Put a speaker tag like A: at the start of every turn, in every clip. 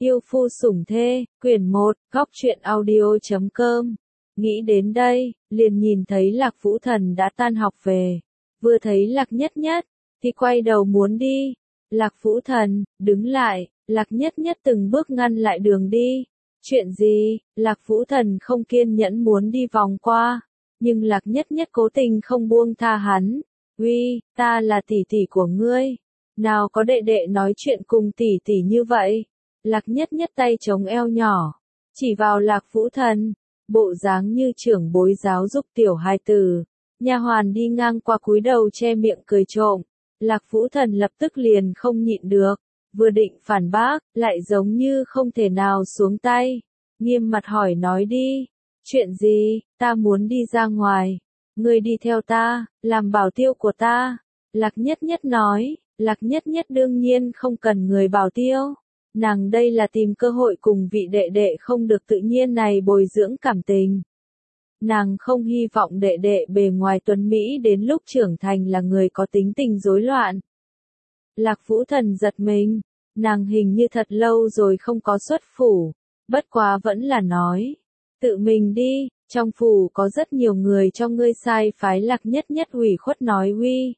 A: Yêu phu sủng thê, quyển 1, góc truyện audio.com. Nghĩ đến đây, liền nhìn thấy Lạc Vũ Thần đã tan học về. Vừa thấy Lạc Nhất Nhất, thì quay đầu muốn đi. Lạc Vũ Thần, đứng lại, Lạc Nhất Nhất từng bước ngăn lại đường đi. Chuyện gì? Lạc Vũ Thần không kiên nhẫn muốn đi vòng qua. Nhưng Lạc Nhất Nhất cố tình không buông tha hắn. Uy, ta là tỷ tỷ của ngươi. Nào có đệ đệ nói chuyện cùng tỷ tỷ như vậy. Lạc Nhất Nhất tay chống eo nhỏ, chỉ vào Lạc Vũ Thần, bộ dáng như trưởng bối giáo dục tiểu hài tử. Nha hoàn đi ngang qua cúi đầu che miệng cười trộm. Lạc Vũ Thần lập tức liền không nhịn được, vừa định phản bác, lại giống như không thể nào xuống tay. Nghiêm mặt hỏi nói đi, chuyện gì? Ta muốn đi ra ngoài, ngươi đi theo ta, làm bảo tiêu của ta. Lạc Nhất Nhất nói. Lạc Nhất Nhất đương nhiên không cần người bảo tiêu. Nàng đây là tìm cơ hội cùng vị đệ đệ không được tự nhiên này bồi dưỡng cảm tình. Nàng không hy vọng đệ đệ bề ngoài tuấn Mỹ đến lúc trưởng thành là người có tính tình rối loạn. Lạc Vũ Thần giật mình, nàng hình như thật lâu rồi không có xuất phủ, bất quá vẫn là nói. Tự mình đi, trong phủ có rất nhiều người cho ngươi sai phái. Lạc Nhất Nhất ủy khuất nói uy.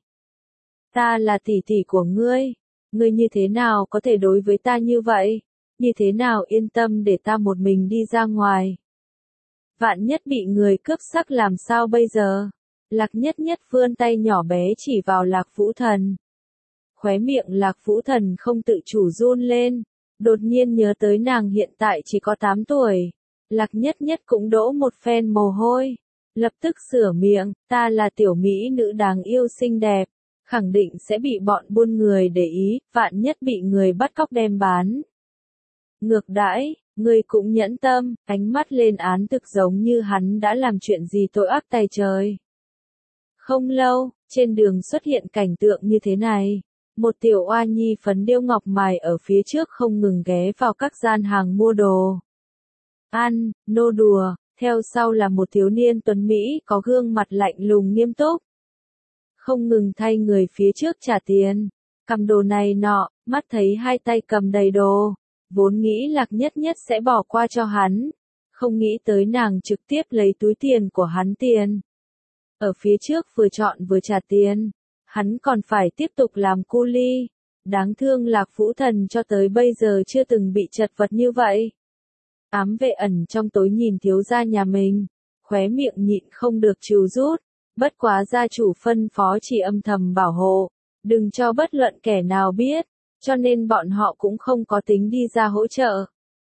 A: Ta là tỷ tỷ của ngươi. Ngươi như thế nào có thể đối với ta như vậy? Như thế nào yên tâm để ta một mình đi ra ngoài? Vạn nhất bị người cướp sắc làm sao bây giờ? Lạc Nhất Nhất vươn tay nhỏ bé chỉ vào Lạc Vũ Thần. Khóe miệng Lạc Vũ Thần không tự chủ run lên. Đột nhiên nhớ tới nàng hiện tại chỉ có 8 tuổi. Lạc Nhất Nhất cũng đổ một phen mồ hôi. Lập tức sửa miệng, ta là tiểu mỹ nữ đáng yêu xinh đẹp. Khẳng định sẽ bị bọn buôn người để ý, vạn nhất bị người bắt cóc đem bán. Ngược đãi, người cũng nhẫn tâm, ánh mắt lên án thực giống như hắn đã làm chuyện gì tội ác tày trời. Không lâu, trên đường xuất hiện cảnh tượng như thế này. Một tiểu oa nhi phấn điêu ngọc mài ở phía trước không ngừng ghé vào các gian hàng mua đồ. Ăn, nô đùa, theo sau là một thiếu niên tuấn Mỹ có gương mặt lạnh lùng nghiêm túc. Không ngừng thay người phía trước trả tiền, cầm đồ này nọ, mắt thấy hai tay cầm đầy đồ, vốn nghĩ Lạc Nhất Nhất sẽ bỏ qua cho hắn, không nghĩ tới nàng trực tiếp lấy túi tiền của hắn tiền. Ở phía trước vừa chọn vừa trả tiền, hắn còn phải tiếp tục làm cu ly, đáng thương Lạc Vũ Thần cho tới bây giờ chưa từng bị chật vật như vậy. Ám vệ ẩn trong tối nhìn thiếu gia nhà mình, khóe miệng nhịn không được trừ rút. Bất quá gia chủ phân phó chỉ âm thầm bảo hộ, đừng cho bất luận kẻ nào biết, cho nên bọn họ cũng không có tính đi ra hỗ trợ.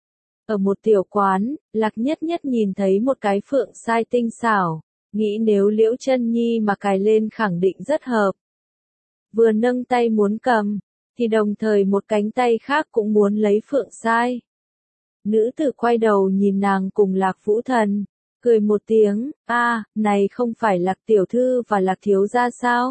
A: Ở một tiểu quán, Lạc Nhất Nhất nhìn thấy một cái phượng sai tinh xảo, nghĩ nếu Liễu Chân Nhi mà cài lên khẳng định rất hợp. Vừa nâng tay muốn cầm, thì đồng thời một cánh tay khác cũng muốn lấy phượng sai. Nữ tử quay đầu nhìn nàng cùng Lạc Vũ Thần. Cười một tiếng, này không phải Lạc tiểu thư và Lạc thiếu gia sao?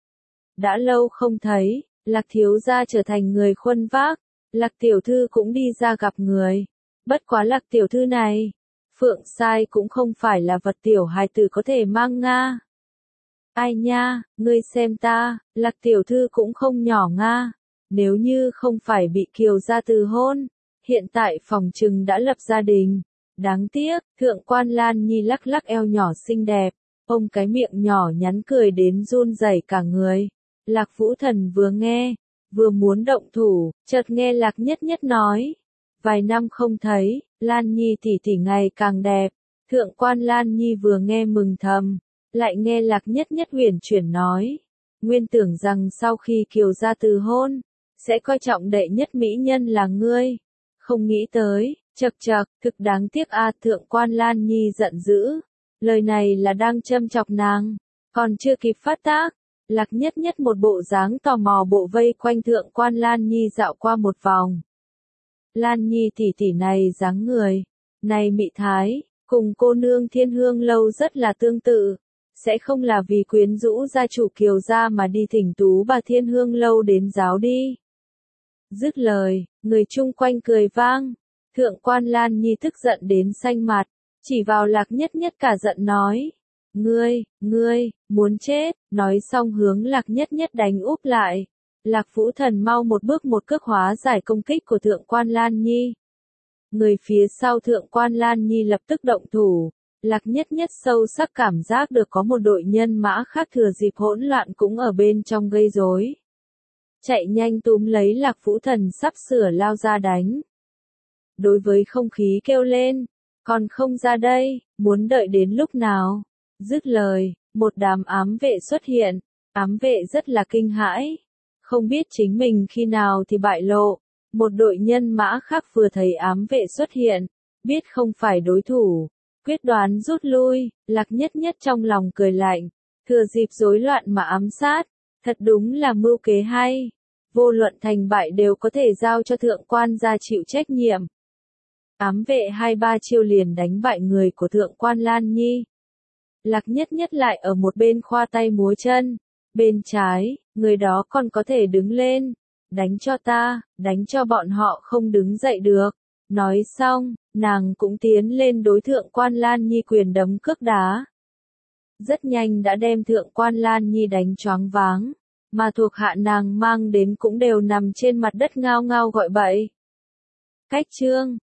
A: Đã lâu không thấy, Lạc thiếu gia trở thành người khuân vác, Lạc tiểu thư cũng đi ra gặp người. Bất quá Lạc tiểu thư này, phượng sai cũng không phải là vật tiểu hài tử có thể mang nga. Ai nha, ngươi xem ta, Lạc tiểu thư cũng không nhỏ nga. Nếu như không phải bị Kiều gia từ hôn, hiện tại phòng trừng đã lập gia đình. Đáng tiếc, thượng quan Lan Nhi lắc lắc eo nhỏ xinh đẹp, ôm cái miệng nhỏ nhắn cười đến run rẩy cả người. Lạc Vũ Thần vừa nghe, vừa muốn động thủ, chợt nghe Lạc Nhất Nhất nói. Vài năm không thấy, Lan Nhi tỷ tỷ ngày càng đẹp. Thượng quan Lan Nhi vừa nghe mừng thầm, lại nghe Lạc Nhất Nhất huyền chuyển nói. Nguyên tưởng rằng sau khi Kiều gia từ hôn, sẽ coi trọng đệ nhất mỹ nhân là ngươi. Không nghĩ tới. Chậc chậc, thực đáng tiếc thượng quan Lan Nhi giận dữ. Lời này là đang châm chọc nàng. Còn chưa kịp phát tác, Lạc Nhất Nhất một bộ dáng tò mò bộ vây quanh thượng quan Lan Nhi dạo qua một vòng. Lan Nhi tỷ tỷ này dáng người, này mị thái, cùng cô nương Thiên Hương lâu rất là tương tự. Sẽ không là vì quyến rũ gia chủ Kiều gia mà đi thỉnh tú bà Thiên Hương lâu đến giáo đi. Dứt lời, người chung quanh cười vang. Thượng quan Lan Nhi tức giận đến xanh mặt, chỉ vào Lạc Nhất Nhất cả giận nói. Ngươi, muốn chết, nói xong hướng Lạc Nhất Nhất đánh úp lại. Lạc Vũ Thần mau một bước một cước hóa giải công kích của Thượng quan Lan Nhi. Người phía sau Thượng quan Lan Nhi lập tức động thủ. Lạc Nhất Nhất sâu sắc cảm giác được có một đội nhân mã khác thừa dịp hỗn loạn cũng ở bên trong gây rối. Chạy nhanh túm lấy Lạc Vũ Thần sắp sửa lao ra đánh. Đối với không khí kêu lên, còn không ra đây, muốn đợi đến lúc nào? Dứt lời, một đám ám vệ xuất hiện, ám vệ rất là kinh hãi. Không biết chính mình khi nào thì bại lộ, một đội nhân mã khác vừa thấy ám vệ xuất hiện, biết không phải đối thủ, quyết đoán rút lui. Lạc Nhất Nhất trong lòng cười lạnh, thừa dịp rối loạn mà ám sát, thật đúng là mưu kế hay. Vô luận thành bại đều có thể giao cho thượng quan gia chịu trách nhiệm. Ám vệ 2-3 chiêu liền đánh bại người của Thượng quan Lan Nhi. Lạc Nhất Nhất lại ở một bên khoa tay múa chân. Bên trái, người đó còn có thể đứng lên. Đánh cho ta, đánh cho bọn họ không đứng dậy được. Nói xong, nàng cũng tiến lên đối Thượng quan Lan Nhi quyền đấm cước đá. Rất nhanh đã đem Thượng quan Lan Nhi đánh choáng váng. Mà thuộc hạ nàng mang đến cũng đều nằm trên mặt đất ngao ngao gọi bậy. Cách chương